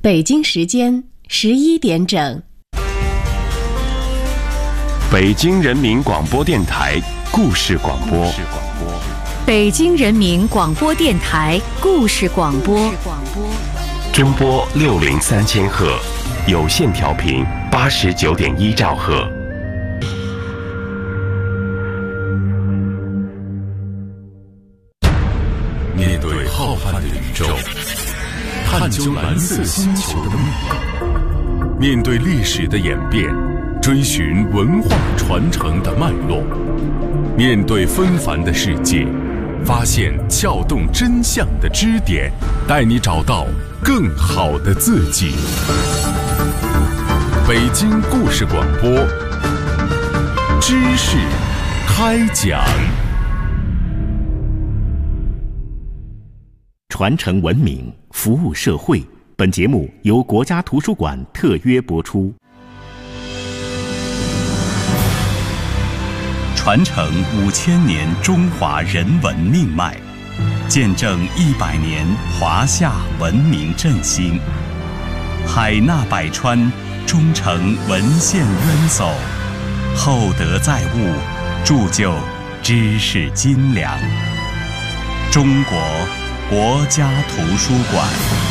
北京时间11点整， 北京人民广播电台故事广播。 北京人民广播电台故事广播。 中波603000赫，有线调频89.1兆赫。 面对浩瀚的宇宙，探究蓝色星球的秘密，面对历史的演变，追寻文化传承的脉络，面对纷繁的世界，发现撬动真相的支点，带你找到更好的自己。北京故事广播，知识开讲。 传承文明，服务社会。本节目由国家图书馆特约播出。 传承5000年中华人文命脉，见证100年华夏文明振兴。海纳百川，忠诚文献渊薮，厚德载物，铸就知识斤两。中国国家图书馆。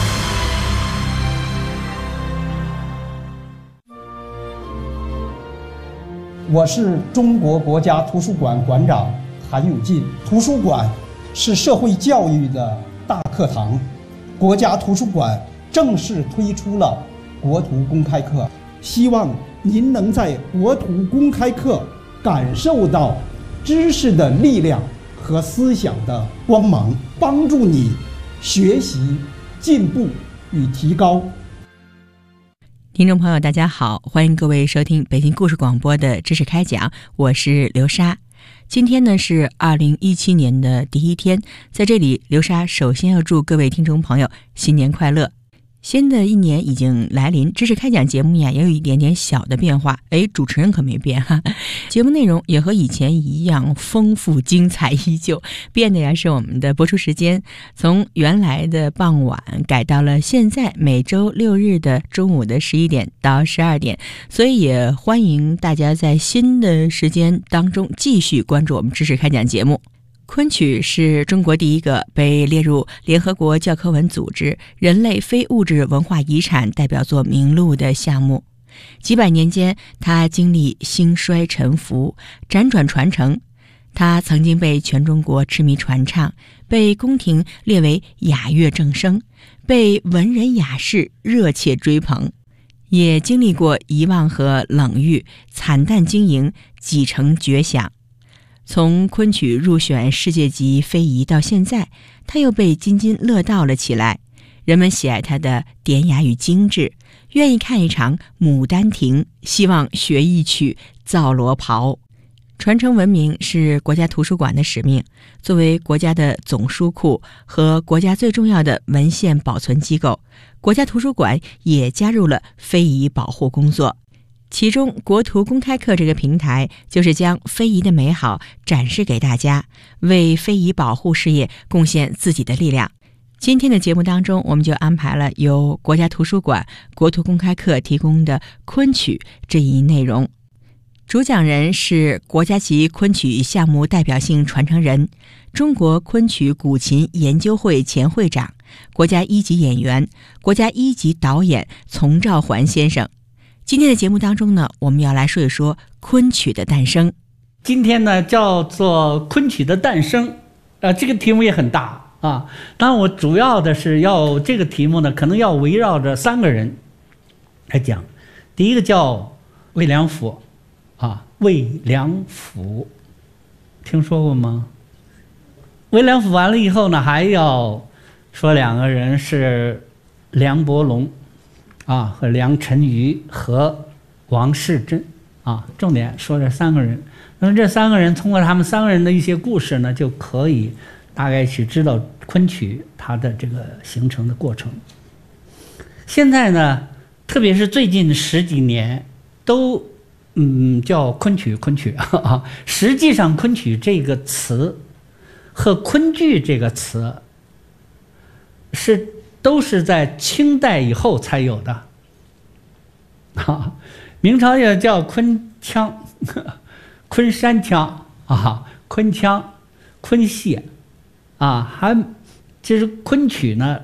我是中国国家图书馆馆长韩永进。图书馆是社会教育的大课堂，国家图书馆正式推出了国图公开课，希望您能在国图公开课感受到知识的力量和思想的光芒，帮助你学习、进步与提高。 听众朋友大家好，欢迎各位收听北京故事广播的知识开讲，我是刘莎。今天呢是2017年的第一天，在这里刘莎首先要祝各位听众朋友新年快乐。新的一年已经来临，知识开讲节目呀也有一点点小的变化，主持人可没变哈。节目内容也和以前一样丰富精彩依旧，变的呀是我们的播出时间，从原来的傍晚改到了现在每周6日的中午的11点到12点，所以也欢迎大家在新的时间当中继续关注我们知识开讲节目。昆曲是中国第一个被列入联合国教科文组织人类非物质文化遗产代表作名录的项目。几百年间，它经历兴衰沉浮，辗转传承。它曾经被全中国痴迷传唱，被宫廷列为雅乐正声，被文人雅士热切追捧，也经历过遗忘和冷遇，惨淡经营，几成绝响。从昆曲入选世界级非遗到现在，它又被津津乐道了起来。人们喜爱它的典雅与精致，愿意看一场《牡丹亭》，希望学一曲《皂罗袍》。传承文明是国家图书馆的使命，作为国家的总书库和国家最重要的文献保存机构，国家图书馆也加入了非遗保护工作。其中国图公开课这个平台就是将非遗的美好展示给大家，为非遗保护事业贡献自己的力量。今天的节目当中，我们就安排了由国家图书馆国图公开课提供的昆曲这一内容。主讲人是国家级昆曲项目代表性传承人，中国昆曲古琴研究会前会长，国家1级演员、国家1级导演丛兆环先生。今天的节目当中呢，我们要来说一说昆曲的诞生。 今天呢叫做昆曲的诞生，这个题目也很大啊。当然我主要的是要这个题目呢，可能要围绕着3个人来讲。第一个叫魏良辅啊，魏良辅，听说过吗？魏良辅完了以后呢，还要说2个人是梁伯龙啊，和梁辰瑜和王世贞啊，重点说这3个人。那么这3个人通过他们3个人的一些故事呢，就可以大概去知道昆曲它的这个形成的过程。现在呢，特别是最近10几年，都叫昆曲啊。实际上，昆曲这个词和昆剧这个词是都是在清代以后才有的。明朝也叫昆腔、昆山腔昆腔、昆戏其实昆曲呢，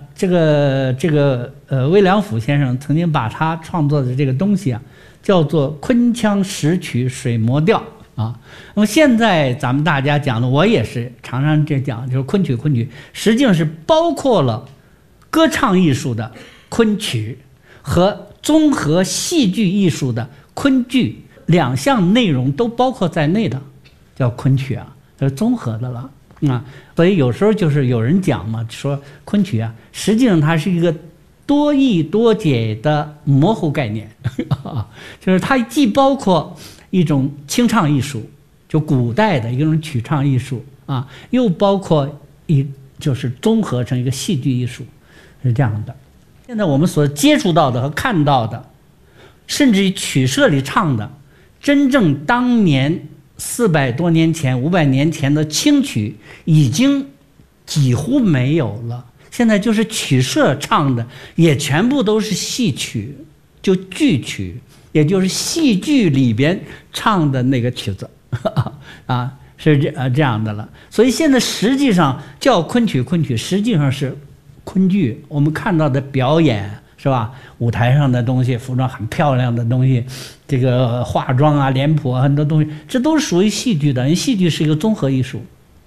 魏良辅先生曾经把他创作的这个东西叫做昆腔十曲水磨调那么现在咱们大家讲的，我也是常常这讲，就是昆曲实际上是包括了歌唱艺术的昆曲和综合戏剧艺术的昆剧两项内容都包括在内的，叫昆曲这是综合的了所以有时候就是有人讲嘛，说昆曲实际上它是一个多义多解的模糊概念就是它既包括一种清唱艺术，就古代的一种曲唱艺术又包括就是综合成一个戏剧艺术，是这样的。现在我们所接触到的和看到的，甚至于曲社里唱的，真正当年400多年前、500年前的清曲已经几乎没有了。现在就是曲社唱的，也全部都是戏曲，就剧曲，也就是戏剧里边唱的那个曲子是这样的了。所以现在实际上叫昆曲，实际上是昆剧。我们看到的表演是吧？舞台上的东西，服装很漂亮的东西，这个化妆脸谱很多东西，这都是属于戏剧的。因为戏剧是一个综合艺术。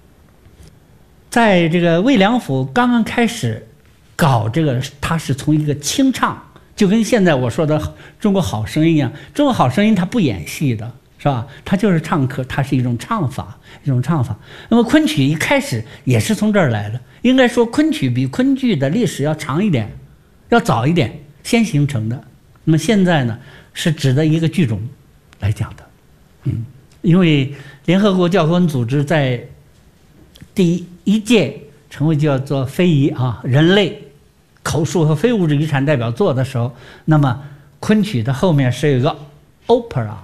在这个魏良辅刚刚开始搞这个，他是从一个清唱，就跟现在我说的《中国好声音》一样，《中国好声音》它不演戏的，是吧？它就是唱歌，它是一种唱法。那么昆曲一开始也是从这儿来的。应该说昆曲比昆剧的历史要长一点，要早一点，先形成的。那么现在呢，是指的一个剧种来讲的。因为联合国教科文组织在第1届成为叫做非遗人类口述和非物质遗产代表作的时候，那么昆曲的后面是有一个 opera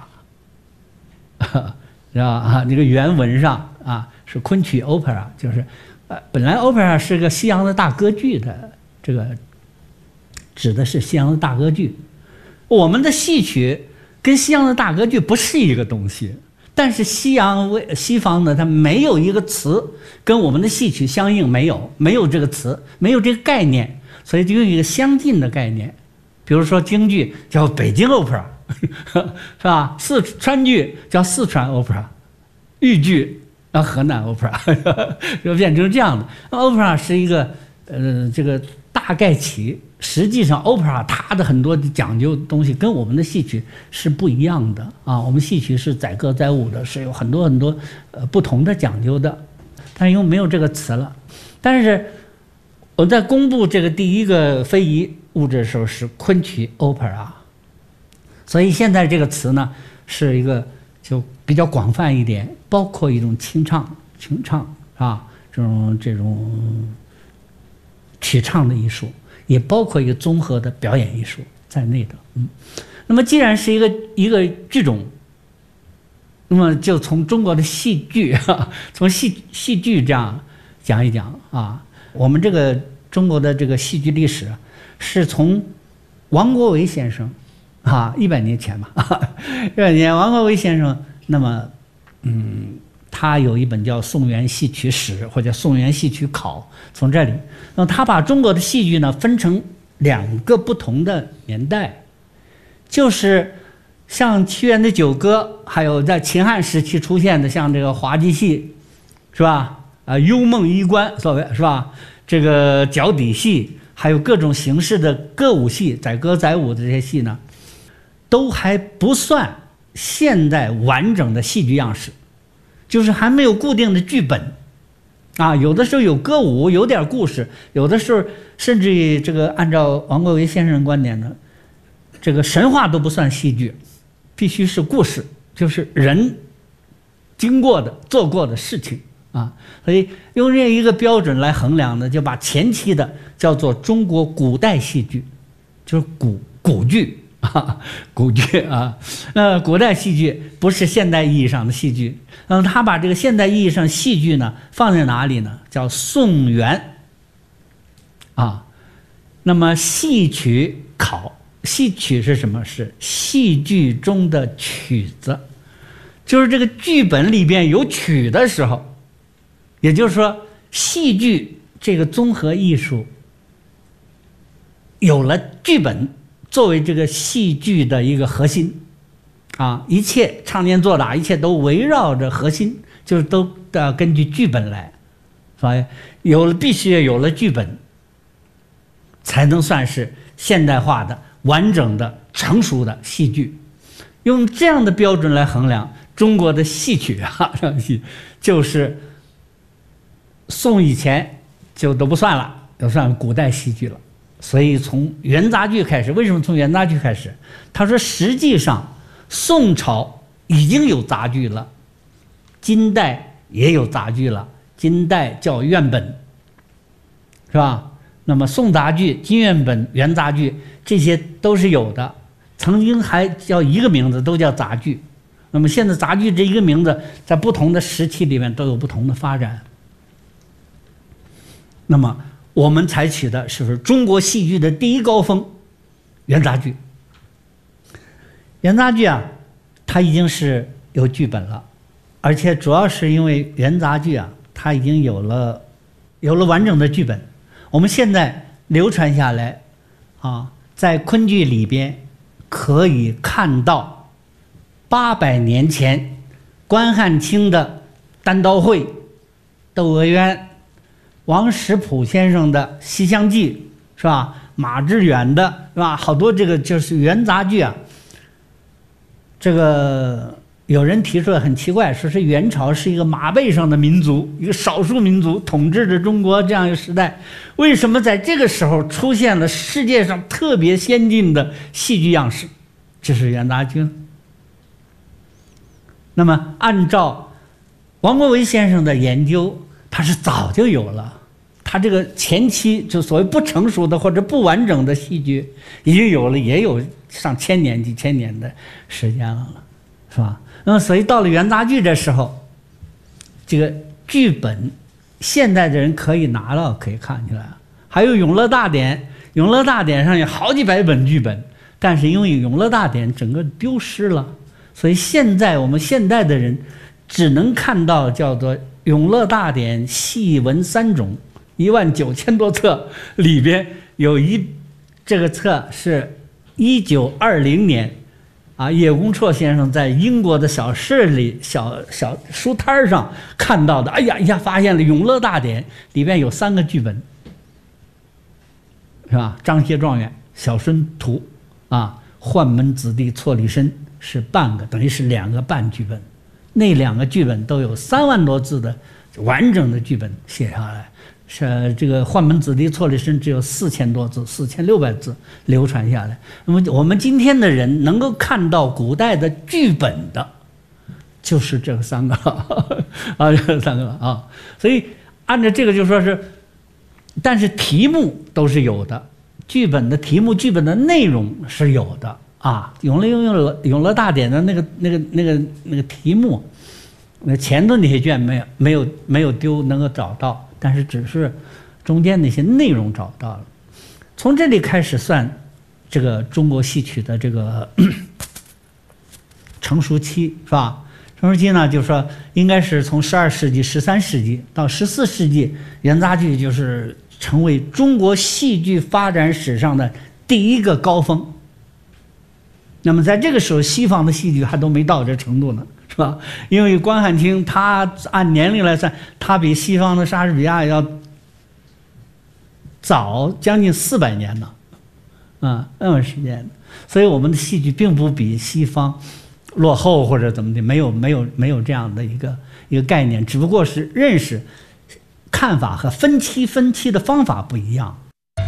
是吧？这个原文上是昆曲 opera， 就是本来 opera 是个西洋的大歌剧的，这个指的是西洋的大歌剧。我们的戏曲跟西洋的大歌剧不是一个东西。但是西方呢，它没有一个词跟我们的戏曲相应，没有这个词，没有这个概念，所以就用一个相近的概念。比如说京剧叫北京 opera 是吧？四川剧叫四川 opera， 豫剧叫河南 opera 就变成这样的。opera 是一个这个大概其实际上 opera 它的很多讲究的东西跟我们的戏曲是不一样的我们戏曲是载歌载舞的，是有很多不同的讲究的，但因为没有这个词了。但是我在公布这个第一个非遗物质的时候是昆曲 opera， 所以现在这个词呢是一个就比较广泛一点，包括一种清唱这种曲唱的艺术，也包括一个综合的表演艺术在内的。那么既然是一个剧种，那么就从中国的戏剧从戏剧这样讲一讲我们这个中国的这个戏剧历史是从王国维先生100年前吧100年王国维先生，那么他有一本叫《宋元戏曲史》或者《宋元戏曲考》，从这里，那么他把中国的戏剧呢分成2个不同的年代，就是像屈原的九歌，还有在秦汉时期出现的像这个滑稽戏，是吧？幽梦衣冠，所谓是吧？这个脚底戏，还有各种形式的歌舞戏，载歌载舞的这些戏呢，都还不算现代完整的戏剧样式。就是还没有固定的剧本有的时候有歌舞，有点故事，有的时候甚至于这个按照王国维先生的观点呢，这个神话都不算戏剧，必须是故事，就是人经过的做过的事情所以用这一个标准来衡量呢，就把前期的叫做中国古代戏剧，就是古剧古剧古代戏剧不是现代意义上的戏剧。他把这个现代意义上戏剧呢放在哪里呢？叫宋元那那么戏曲考，戏曲是什么？是戏剧中的曲子，就是这个剧本里边有曲的时候，也就是说戏剧这个综合艺术有了剧本作为这个戏剧的一个核心啊，一切唱念做打一切都围绕着核心，就是都要根据剧本来，所以必须有了剧本才能算是现代化的完整的成熟的戏剧。用这样的标准来衡量中国的戏曲啊，就是宋以前就都不算了，就算古代戏剧了。所以从元杂剧开始，为什么从元杂剧开始？他说实际上宋朝已经有杂剧了，金代也有杂剧了，金代叫院本，是吧？那么宋杂剧、金院本、元杂剧这些都是有的，曾经还叫一个名字，都叫杂剧。那么现在杂剧这一个名字在不同的时期里面都有不同的发展。那么我们采取的是中国戏剧的第一高峰，元杂剧。元杂剧啊，它已经是有剧本了，而且主要是因为元杂剧啊，它已经有了完整的剧本。我们现在流传下来啊，在昆剧里边可以看到800年前关汉卿的《单刀会》、窦娥冤、王实甫先生的《西厢记》，是吧？马致远的，是吧？好多这个就是元杂剧啊。这个有人提出来很奇怪，说是元朝是一个马背上的民族，一个少数民族统治着中国这样一个时代，为什么在这个时候出现了世界上特别先进的戏剧样式？这是元杂剧。那么按照王国维先生的研究，他是早就有了，他这个前期就所谓不成熟的或者不完整的戏剧已经有了，也有上千年几千年的时间了，是吧？那么所以到了元杂剧这时候，这个剧本现代的人可以拿到，可以看起来。还有《永乐大典》，《永乐大典》上有好几百本剧本，但是因为《永乐大典》整个丢失了，所以现在我们现代的人只能看到叫做《永乐大典》戏文3种，19000多册，里边有这个册是1920年啊，叶公绰先生在英国的小市里小书摊上看到的。哎呀，一下发现了《永乐大典》里边有3个剧本，是吧？张协状元、小孙图啊，宦门子弟错里身是半个，等于是2个半剧本。那2个剧本都有3万多字的完整的剧本写下来。是这个宦门子弟错里身只有4000多字，4600字流传下来。那么我们今天的人能够看到古代的剧本的，就是这3个啊，这3个啊。所以按照这个就说是，但是题目都是有的，剧本的题目、剧本的内容是有的啊。永乐大典的那个题目，那前头那些卷没有丢，能够找到。但是只是中间那些内容找到了。从这里开始算这个中国戏曲的这个成熟期，是吧？成熟期呢，就是说应该是从12世纪、13世纪到14世纪，元杂剧就是成为中国戏剧发展史上的第一个高峰。那么在这个时候，西方的戏剧还都没到这程度呢，是吧？因为关汉卿他按年龄来算，他比西方的莎士比亚要早将近400年呢，啊，那么时间。所以我们的戏剧并不比西方落后或者怎么的，没有这样的一个概念，只不过是认识、看法和分期的方法不一样。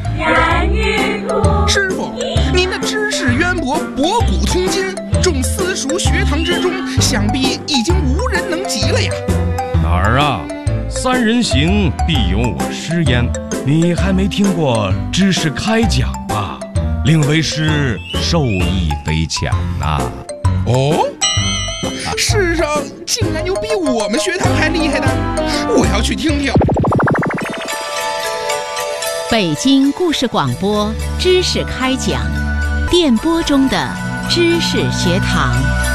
师傅，您的知识渊博，博古通今，众私塾学堂之中，想必已经无人能及了呀。 哪儿啊？3人行，必有我师焉。你还没听过知识开讲吧？令为师受益匪浅呐。 哦，世上竟然有比我们学堂还厉害的，我要去听听。 北京故事广播知识开讲，电波中的知识学堂。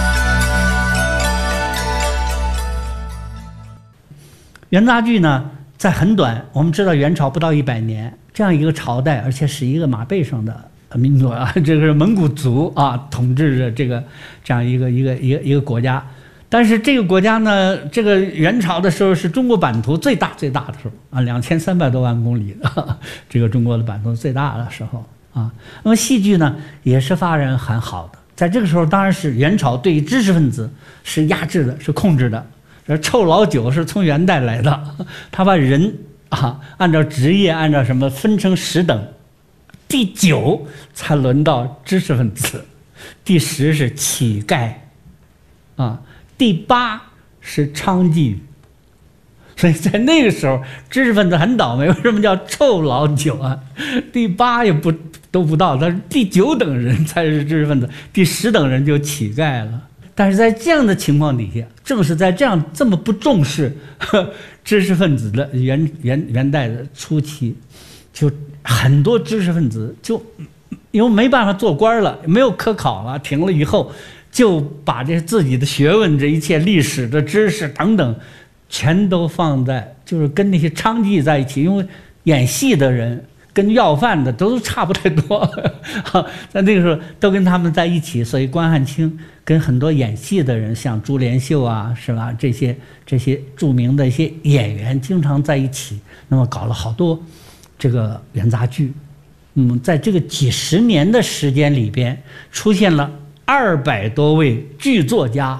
元杂剧呢，在很短，我们知道元朝不到100年这样一个朝代，而且是一个马背上的民族啊，这个是蒙古族啊统治着这样一个国家。但是这个国家呢，这个元朝的时候是中国版图最大的时候啊，2300多万公里的这个中国的版图最大的时候啊。那么戏剧呢也是发展很好的，在这个时候当然是元朝对于知识分子是压制的，是控制的。臭老九是从元代来的，他把人啊按照职业按照什么分成10等，第9才轮到知识分子，第10是乞丐啊，第8是娼妓。所以在那个时候知识分子很倒霉，为什么叫臭老九啊？第8也都不到，但是第9等人才是知识分子，第10等人就乞丐了。但是在这样的情况底下，正是在这么不重视知识分子的元代的初期，就很多知识分子就因为没办法做官了，没有科考了，停了以后，就把这自己的学问、这一切历史的知识等等，全都放在就是跟那些娼妓在一起，因为演戏的人跟要饭的都差不太多，在那个时候都跟他们在一起，所以关汉卿跟很多演戏的人，像朱连秀啊，是吧？这些著名的一些演员经常在一起，那么搞了好多这个元杂剧。在这个几十年的时间里边，出现了200多位剧作家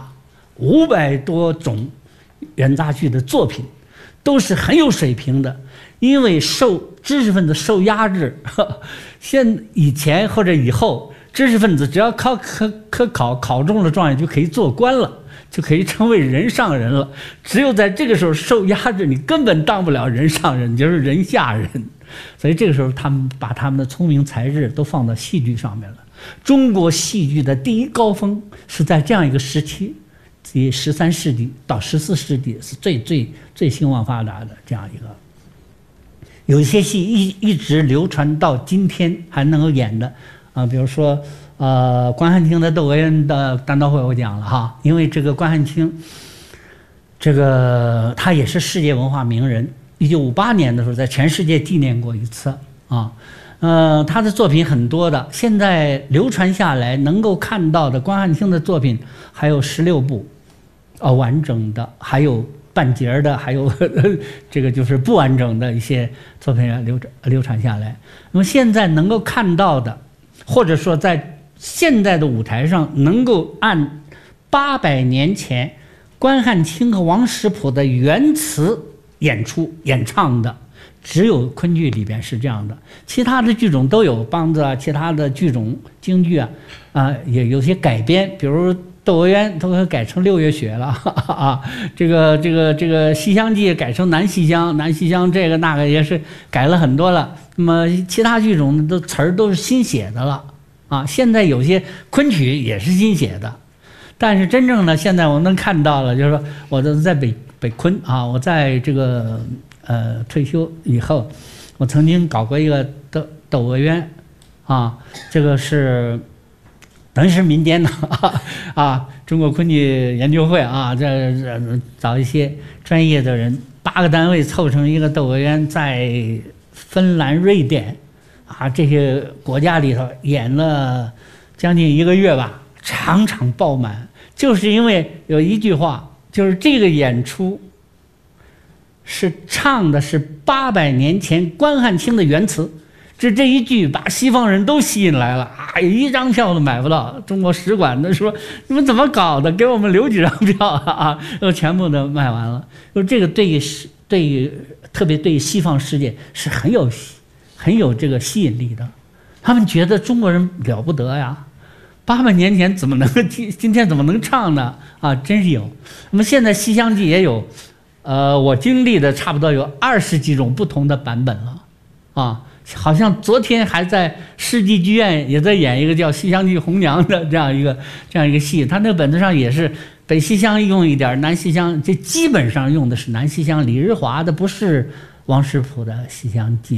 ，500多种元杂剧的作品，都是很有水平的。因为知识分子受压制，以前或者以后，知识分子只要科考考中了状元就可以做官了，就可以成为人上人了。只有在这个时候受压制，你根本当不了人上人，你就是人下人。所以这个时候他们把他们的聪明才智都放到戏剧上面了。中国戏剧的第一高峰是在这样一个时期，自13世纪到14世纪是最兴旺发达的这样一个。有一些戏一直流传到今天还能够演的啊，比如说关汉卿的《窦娥冤》的单刀会我讲了哈，因为这个关汉卿，这个他也是世界文化名人，1958年的时候在全世界纪念过一次啊，他的作品很多的，现在流传下来能够看到的关汉卿的作品还有16部，完整的，还有半截的，还有这个就是不完整的一些作品流传下来。那么现在能够看到的，或者说在现在的舞台上能够按800年前关汉卿和王实甫的原词演唱的，只有昆剧里边是这样的，其他的剧种都有梆子啊，其他的剧种京剧也有些改编，比如《窦娥冤》都改成6月雪了啊，这个《西厢记》改成南西厢这个那个也是改了很多了。那么其他剧种的词儿都是新写的了啊，现在有些昆曲也是新写的，但是真正的现在我们能看到了，就是说我都在北昆啊，我在这个退休以后，我曾经搞过一个窦娥冤啊，这个是等于是民间的中国昆剧研究会啊，这找一些专业的人，8个单位凑成一个窦娥冤，在芬兰、瑞典这些国家里头演了将近1个月吧，场场爆满，就是因为有一句话，就是这个演出是唱的是800年前关汉卿的原词，这一句把西方人都吸引来了一张票都买不到。中国使馆的说你们怎么搞的，给我们留几张票又全部都卖完了。就这个特别对西方世界是很有这个吸引力的，他们觉得中国人了不得呀，800年前怎么能今天怎么能唱呢真是有。那么现在《西厢记》也有我经历的差不多有20几种不同的版本了好像昨天还在世纪剧院也在演一个叫《西厢记红娘》的这样一个戏，他那个本子上也是北西厢用一点，南西厢这基本上用的是南西厢，李日华的不是王实甫的《西厢记》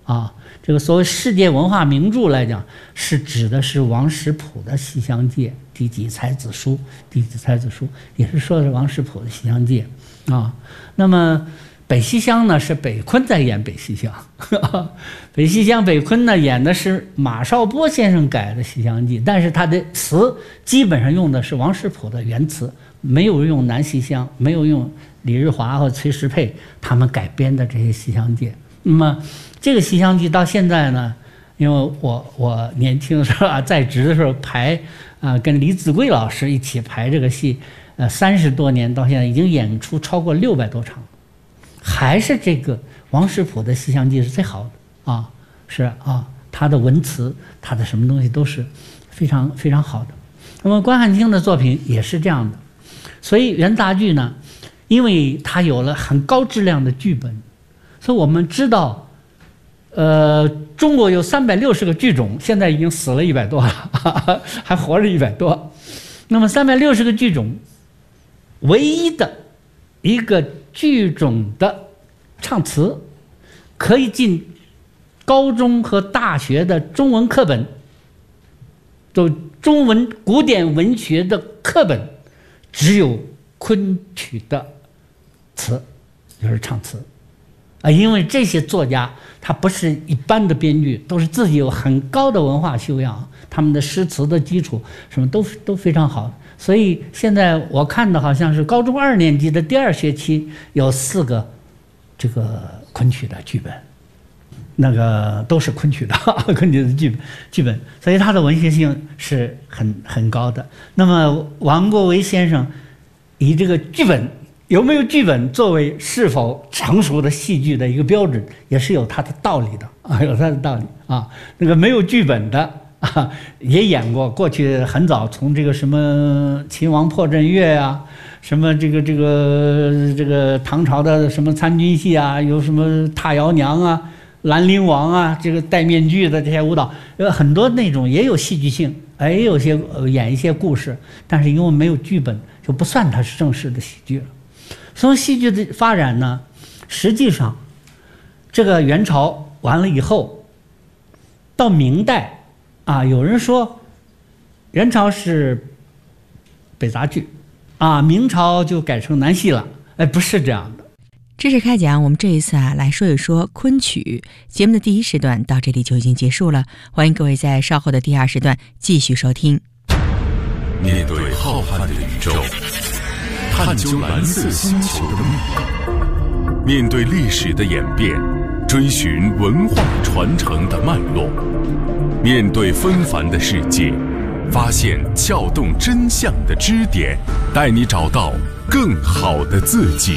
啊。这个所谓世界文化名著来讲，是指的是王实甫的《西厢记》第几才子书，也是说的是王实甫的《西厢记》啊。那么北西厢呢，是北昆在演北西厢，北西厢北昆呢演的是马少波先生改的《西厢记》，但是他的词基本上用的是王实甫的原词，没有用南西厢，没有用李日华和崔石佩他们改编的这些《西厢记》。那么这个《西厢记》到现在呢，因为我年轻的时候在职的时候排跟李子贵老师一起排这个戏，30多年到现在已经演出超过600多场，还是这个王实甫的《西厢记》是最好的啊，是啊，他的文词，他的什么东西都是非常非常好的。那么关汉卿的作品也是这样的，所以元杂剧呢，因为它有了很高质量的剧本，所以我们知道。中国有360个剧种，现在已经死了100多了，还活着100多。那么360个剧种，唯一的一个剧种的唱词，可以进高中和大学的中文课本，就中文古典文学的课本，只有昆曲的词，就是唱词。因为这些作家他不是一般的编剧，都是自己有很高的文化修养，他们的诗词的基础什么都非常好。所以现在我看的好像是高中2年级的第2学期有4个这个昆曲的剧本，那个都是昆曲的昆曲的剧本，所以他的文学性是很高的。那么王国维先生以这个剧本。有没有剧本作为是否成熟的戏剧的一个标准，也是有它的道理的啊，有它的道理啊。那个没有剧本的啊，也演过，过去很早从这个什么秦王破阵乐啊，什么这个唐朝的什么参军戏啊，有什么踏摇娘啊、兰陵王啊，这个戴面具的这些舞蹈，很多那种也有戏剧性，也有些演一些故事，但是因为没有剧本，就不算它是正式的喜剧了。从戏剧的发展呢，实际上，这个元朝完了以后，到明代啊，有人说元朝是北杂剧啊，明朝就改成南戏了。不是这样的。 知识开讲，我们这一次来说一说昆曲。节目的第1时段到这里就已经结束了，欢迎各位在稍后的第2时段继续收听。 面对浩瀚的宇宙，探究蓝色星球的秘密，面对历史的演变，追寻文化传承的脉络，面对纷繁的世界，发现撬动真相的支点，带你找到更好的自己。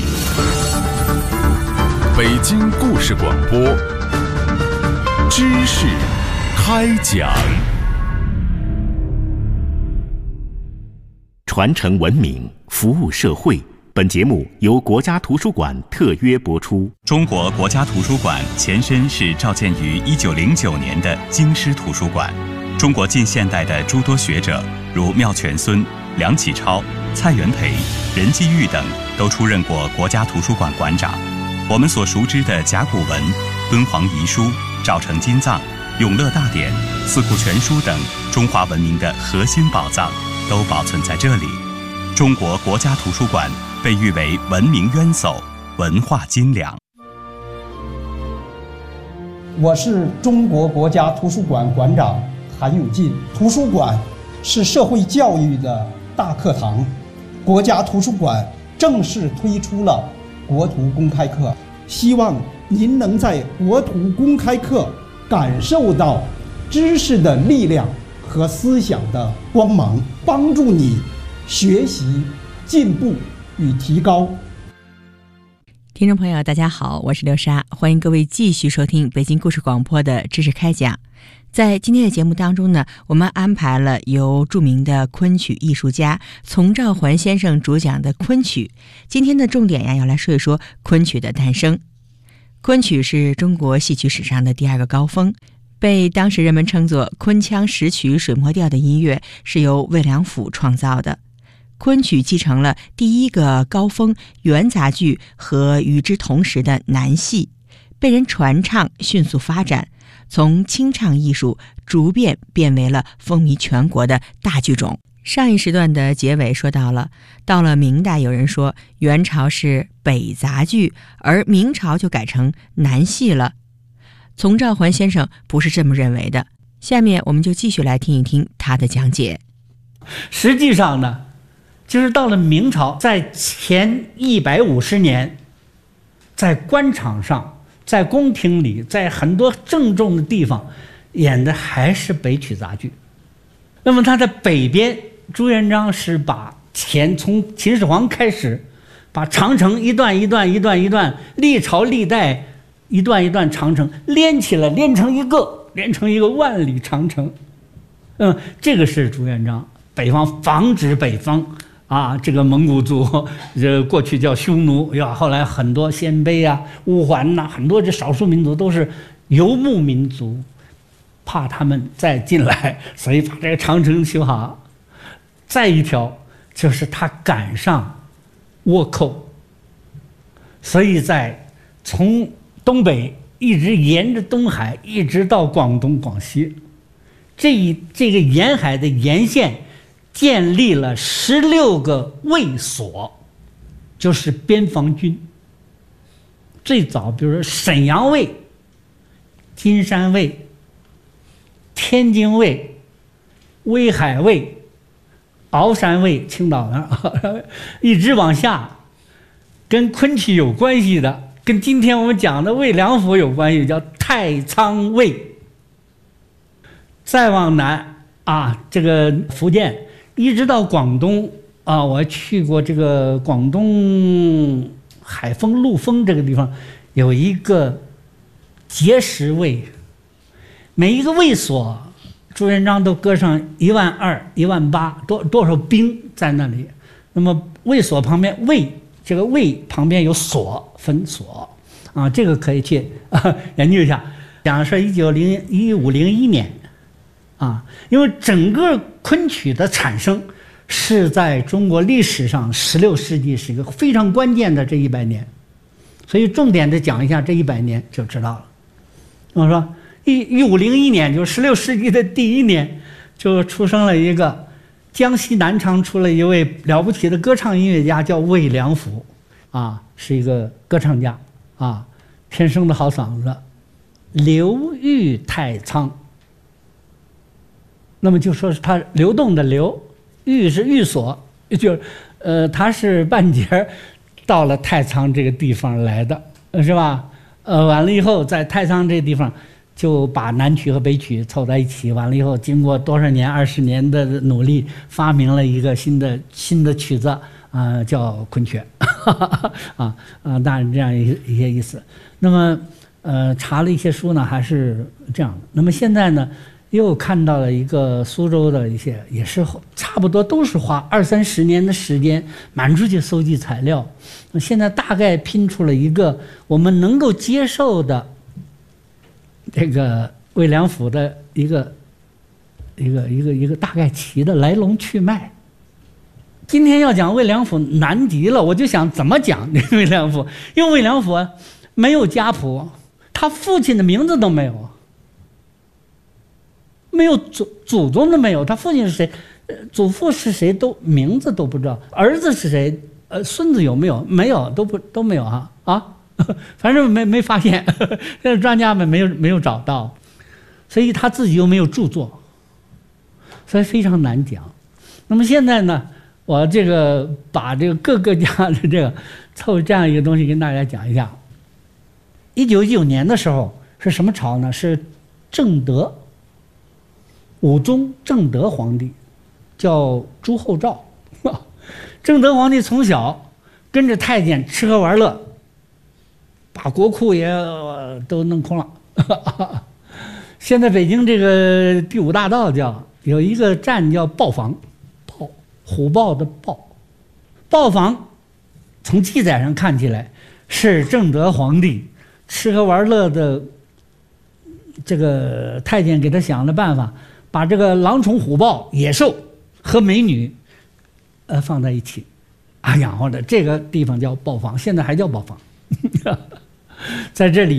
北京故事广播，知识开讲。 传承文明，服务社会。本节目由国家图书馆特约播出。 中国国家图书馆前身是召建于1909年的京师图书馆。中国近现代的诸多学者，如妙泉孙、梁启超、蔡元培、任继玉等，都出任过国家图书馆馆长。我们所熟知的甲骨文、敦煌遗书、赵成金藏、永乐大典、四库全书等中华文明的核心宝藏，都保存在这里。中国国家图书馆被誉为文明渊薮、文化金粮。 我是中国国家图书馆馆长韩永进。图书馆是社会教育的大课堂，国家图书馆正式推出了国图公开课，希望您能在国图公开课感受到知识的力量和思想的光芒，帮助你学习、进步与提高。 听众朋友大家好，我是刘莎，欢迎各位继续收听北京故事广播的知识开讲。在今天的节目当中呢，我们安排了由著名的昆曲艺术家丛兆环先生主讲的昆曲。今天的重点要来说一说昆曲的诞生。昆曲是中国戏曲史上的第2个高峰，被当时人们称作昆腔十曲水墨调的音乐，是由魏良辅创造的。昆曲继承了第1个高峰元杂剧和与之同时的南戏， 被人传唱，迅速发展，从清唱艺术逐渐变为了风靡全国的大剧种。上一时段的结尾说到了明代，有人说元朝是北杂剧，而明朝就改成南戏了。丛兆环先生不是这么认为的，下面我们就继续来听一听他的讲解。 实际上呢，就是到了明朝，在前150年，在官场上，在宫廷里，在很多郑重的地方演的还是北曲杂剧。那么他在北边，朱元璋是把从秦始皇开始，把长城一段一段一段一段，历朝历代一段一段长城连起来，连成一个万里长城。这个是朱元璋北方防止北方这个蒙古族，过去叫匈奴呀，后来很多鲜卑啊、乌桓呐，很多这少数民族都是游牧民族，怕他们再进来，所以把这个长城修好。再一条就是他赶上倭寇，所以从东北一直沿着东海一直到广东、广西，这个沿海的沿线建立了16个卫所，就是边防军。最早比如说沈阳卫、金山卫、天津卫、威海卫、鳌山卫，青岛的一直往下，跟昆曲有关系的，跟今天我们讲的魏良辅有关系，叫太仓卫。再往南这个福建一直到广东我去过这个广东海丰、陆丰这个地方，有一个碣石卫，每一个卫所朱元璋都搁上12000、18000多少兵在那里。那么卫所旁边这个卫旁边有所，分所这个可以去研究一下。讲是1501年因为整个昆曲的产生是在中国历史上16世纪是一个非常关键的这100年，所以重点的讲一下这100年就知道了。我说1501年就是16世纪的第1年，就出生了一个江西南昌出了一位了不起的歌唱音乐家，叫魏良辅是一个歌唱家天生的好嗓子，流寓太仓。那么就说是他流动的流，寓是寓所，就是他是半截到了太仓这个地方来的，是吧？完了以后在太仓这个地方就把南曲和北曲凑在一起，完了以后经过多少年20年的努力，发明了一个新的曲子叫昆曲当然这样一些意思。那么查了一些书呢，还是这样的。那么现在呢，又看到了一个苏州的一些，也是差不多都是花20-30年的时间满出去搜集材料，现在大概拼出了一个我们能够接受的这个魏良辅的一个大概齐的来龙去脉。今天要讲魏良辅难极了，我就想怎么讲魏良辅，因为魏良辅没有家谱，他父亲的名字都没有，没有祖宗都没有，他父亲是谁，祖父是谁都名字都不知道，儿子是谁，孙子有没有？没有，都没有反正没发现，这专家们没有找到，所以他自己又没有著作，所以非常难讲。那么现在呢，我这个把这个各个家的这个凑这样一个东西跟大家讲一下。1919年的时候是什么朝呢？是正德，武宗正德皇帝，叫朱厚照。正德皇帝从小跟着太监吃喝玩乐，把国库也都弄空了。现在北京这个第5大道有一个站叫豹房，虎豹的豹，豹房从记载上看起来是正德皇帝吃喝玩乐的这个太监给他想的办法，把这个狼虫虎豹野兽和美女放在一起养活的，这个地方叫豹房，现在还叫豹房。在这里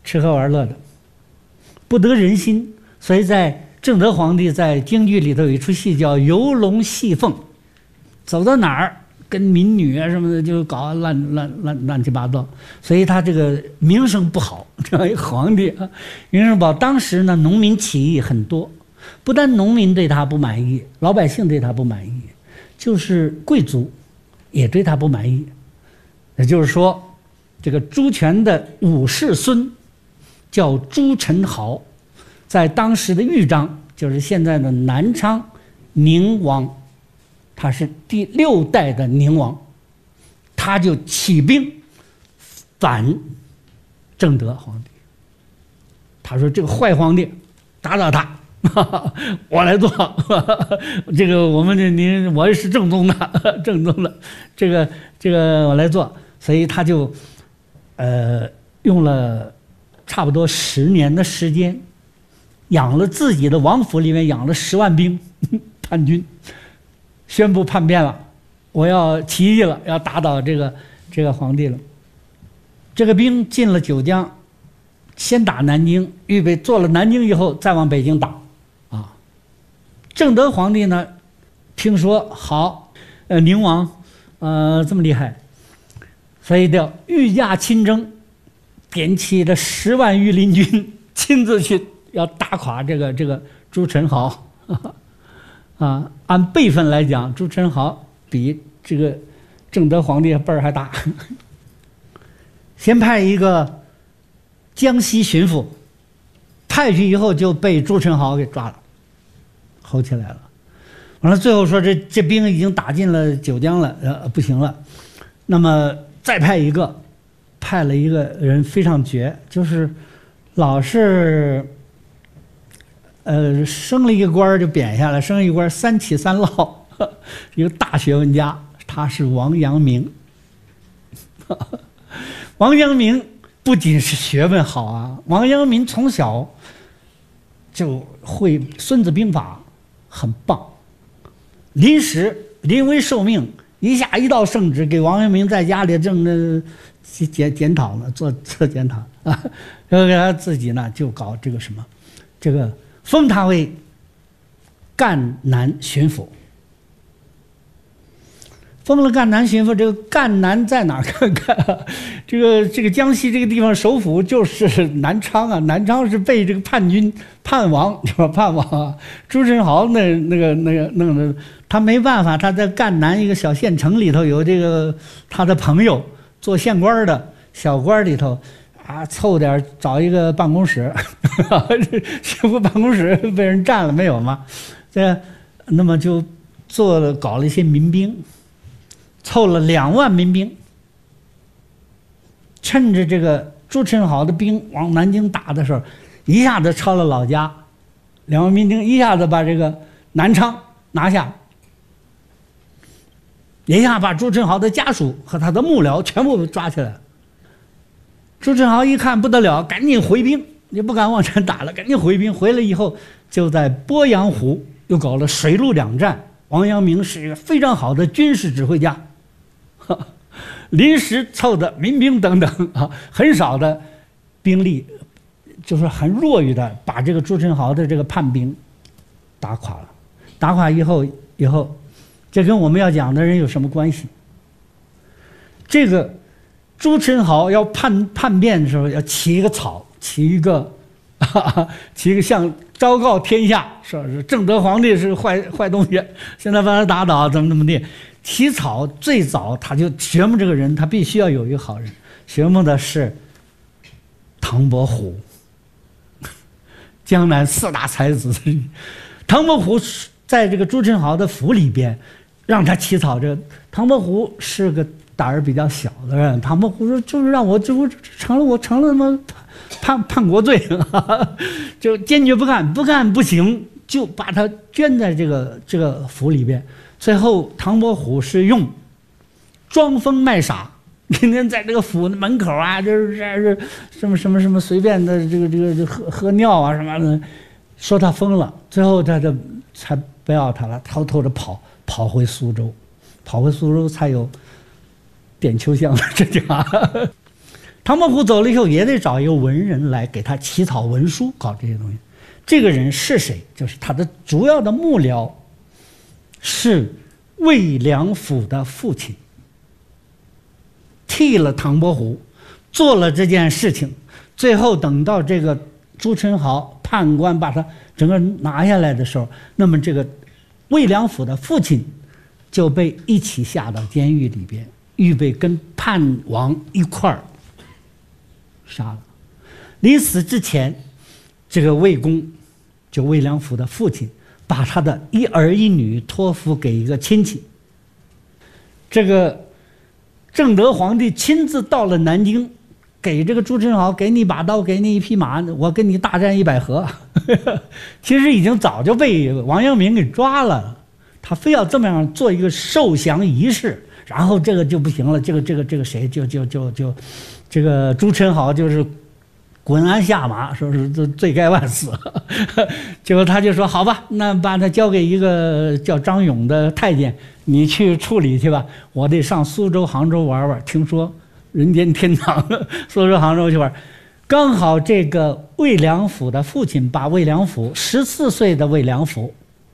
吃喝玩乐的，不得人心。所以在正德皇帝在京剧里头有一出戏叫游龙戏凤，走到哪儿跟民女啊什么的就搞乱七八糟，所以他这个名声不好。这样一皇帝啊，名声不好。当时呢，农民起义很多，不但农民对他不满意，老百姓对他不满意，就是贵族也对他不满意。也就是说，这个朱权的五世孙叫朱宸濠，在当时的豫章，就是现在的南昌宁王，他是第6代的宁王，他就起兵反正德皇帝。他说这个坏皇帝打倒他，我来做，这个我们我是正宗的，正宗的，这个我来做。所以他就用了差不多10年的时间，养了自己的王府里面养了10万兵叛军，宣布叛变了，我要起义了，要打倒这个皇帝了。这个兵进了九江，先打南京，预备做了南京以后再往北京打啊。正德皇帝呢，听说好，宁王这么厉害，所以叫御驾亲征，点起了10万御林军，亲自去要打垮这个朱宸濠啊。按辈分来讲，朱宸濠比这个正德皇帝辈儿还大。先派一个江西巡抚，派去以后就被朱宸濠给抓了，吼起来了。完了，最后说这兵已经打进了九江了，不行了。那么再派了一个人非常绝，就是老是升了一个官就贬下来，升一个官3起3落，一个大学问家，他是王阳明。王阳明不仅是学问好啊，王阳明从小就会《孙子兵法》，很棒。临危受命，一道圣旨给王阳明在家里正检讨呢，做检讨啊，然后给他自己呢就搞这个什么，这个封他为赣南巡抚。封了赣南巡抚，这个赣南在哪儿？看看，这个江西这个地方首府就是南昌啊，南昌是被这个叛军叛王，是吧？叛王啊，朱宸濠那个弄的，他没办法，他在赣南一个小县城里头有这个他的朋友做县官的小官里头啊，凑点找一个办公室，巡抚办公室被人占了没有吗？那么就搞了一些民兵。凑了2万民兵，趁着这个朱宸濠的兵往南京打的时候，一下子抄了老家，2万民兵一下子把这个南昌拿下，一下把朱宸濠的家属和他的幕僚全部抓起来。朱宸濠一看不得了，赶紧回兵，也不敢往前打了，赶紧回兵。回来以后，就在鄱阳湖又搞了水陆两战。王阳明是一个非常好的军事指挥家。临时凑的民兵等等啊，很少的兵力，就是很弱于的，把这个朱宸濠的这个叛兵打垮了。打垮以后，这跟我们要讲的人有什么关系？这个朱宸濠要叛变的时候，要起一个草，起一个像昭告天下，说是正德皇帝是坏东西，现在把他打倒，怎么地。起草最早他就学摸这个人，他必须要有一个好人，学摸的是唐伯虎，江南4大才子。唐伯虎在这个朱宸濠的府里边，让他起草这个。唐伯虎是个胆儿比较小的人，唐伯虎说就是让我成了什么叛国罪，就坚决不干不行，就把他圈在这个府里边。最后唐伯虎是用装疯卖傻，天天在这个府的门口啊，就是什么随便的这个喝尿啊什么的，说他疯了。最后他就才不要他了，偷偷的跑回苏州，才有点秋香这家。 唐伯虎走了以后，也得找一个文人来给他起草文书，搞这些东西。这个人是谁？就是他的主要的幕僚是魏良辅的父亲，替了唐伯虎做了这件事情。最后等到这个朱宸濠判官把他整个拿下来的时候，那么这个魏良辅的父亲就被一起下到监狱里边，预备跟叛王一块儿杀了。临死之前，这个魏公，就魏良辅的父亲，把他的一儿一女托付给一个亲戚。这个正德皇帝亲自到了南京，给这个朱宸濠，给你一把刀，给你一匹马，我跟你大战100合。其实已经早就被王阳明给抓了，他非要这么样做一个受降仪式，然后这个就不行了，这个谁就这个朱宸濠就是滚鞍下马，说是罪该万死。结果他就说好吧，那把他交给一个叫张勇的太监，你去处理去吧，我得上苏州杭州玩玩，听说人间天堂，苏州杭州去玩。刚好这个魏良辅的父亲把魏良辅14岁的魏良辅